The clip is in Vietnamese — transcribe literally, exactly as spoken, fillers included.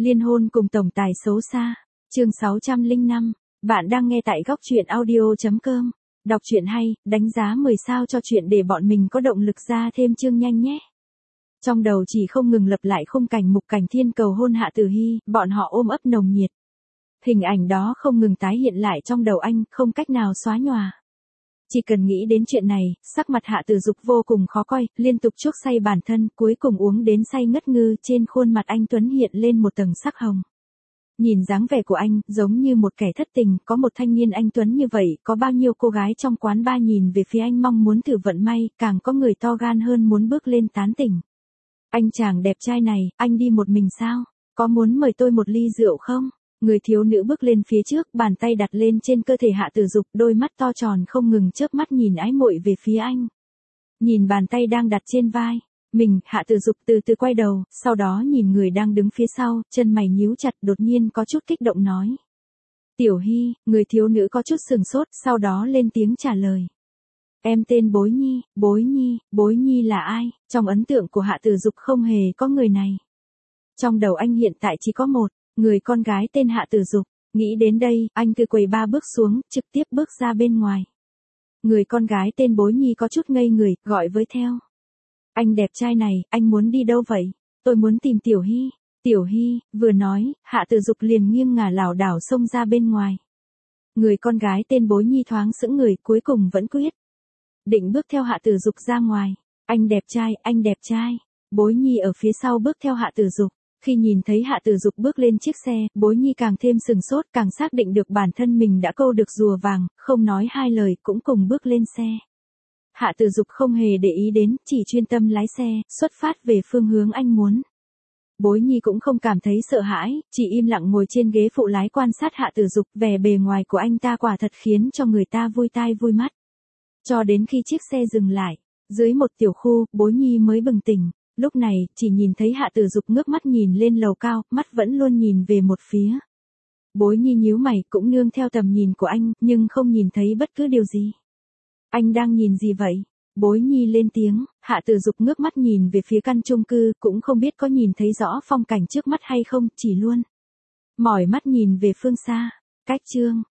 Liên hôn cùng tổng tài xấu xa. Chương sáu trăm lẻ năm. Bạn đang nghe tại góc truyện audio chấm com. Đọc truyện hay, đánh giá mười sao cho chuyện để bọn mình có động lực ra thêm chương nhanh nhé. Trong đầu chỉ không ngừng lặp lại khung cảnh Mục Cảnh Thiên cầu hôn Hạ Tử Hy, bọn họ ôm ấp nồng nhiệt. Hình ảnh đó không ngừng tái hiện lại trong đầu anh, không cách nào xóa nhòa. Chỉ cần nghĩ đến chuyện này, sắc mặt Hạ Tử Dục vô cùng khó coi, liên tục chuốc say bản thân, cuối cùng uống đến say ngất ngư, trên khuôn mặt anh tuấn hiện lên một tầng sắc hồng. Nhìn dáng vẻ của anh, giống như một kẻ thất tình, có một thanh niên anh tuấn như vậy, có bao nhiêu cô gái trong quán bar nhìn về phía anh mong muốn thử vận may, càng có người to gan hơn muốn bước lên tán tỉnh. Anh chàng đẹp trai này, anh đi một mình sao? Có muốn mời tôi một ly rượu không? Người thiếu nữ bước lên phía trước, bàn tay đặt lên trên cơ thể Hạ Tử Dục, đôi mắt to tròn không ngừng chớp mắt nhìn ái muội về phía anh. Nhìn bàn tay đang đặt trên vai mình, Hạ Tử Dục từ từ quay đầu, sau đó nhìn người đang đứng phía sau, chân mày nhíu chặt, đột nhiên có chút kích động nói. Tiểu Hy. Người thiếu nữ có chút sừng sốt, sau đó lên tiếng trả lời. Em tên Bối Nhi. Bối Nhi. Bối Nhi là ai? Trong ấn tượng của Hạ Tử Dục không hề có người này. Trong đầu anh hiện tại chỉ có một người con gái tên Hạ Tử Dục. Nghĩ đến đây, anh từ quầy ba bước xuống, trực tiếp bước ra bên ngoài. Người con gái tên Bối Nhi có chút ngây người, gọi với theo. Anh đẹp trai này, anh muốn đi đâu vậy? Tôi muốn tìm Tiểu Hy. Tiểu Hy. Vừa nói, Hạ Tử Dục liền nghiêng ngả lảo đảo xông ra bên ngoài. Người con gái tên Bối Nhi thoáng sững người, cuối cùng vẫn quyết định bước theo Hạ Tử Dục ra ngoài. Anh đẹp trai, anh đẹp trai. Bối Nhi ở phía sau bước theo Hạ Tử Dục. Khi nhìn thấy Hạ Tử Dục bước lên chiếc xe, Bối Nhi càng thêm sừng sốt, càng xác định được bản thân mình đã câu được rùa vàng, không nói hai lời cũng cùng bước lên xe. Hạ Tử Dục không hề để ý đến, chỉ chuyên tâm lái xe, xuất phát về phương hướng anh muốn. Bối Nhi cũng không cảm thấy sợ hãi, chỉ im lặng ngồi trên ghế phụ lái quan sát Hạ Tử Dục, vẻ bề ngoài của anh ta quả thật khiến cho người ta vui tai vui mắt. Cho đến khi chiếc xe dừng lại, dưới một tiểu khu, Bối Nhi mới bừng tỉnh. Lúc này, chỉ nhìn thấy Hạ Tử Dục ngước mắt nhìn lên lầu cao, mắt vẫn luôn nhìn về một phía. Bối Nhi nhíu mày, cũng nương theo tầm nhìn của anh, nhưng không nhìn thấy bất cứ điều gì. Anh đang nhìn gì vậy? Bối Nhi lên tiếng. Hạ Tử Dục ngước mắt nhìn về phía căn chung cư, cũng không biết có nhìn thấy rõ phong cảnh trước mắt hay không, chỉ luôn mỏi mắt nhìn về phương xa. Cách chương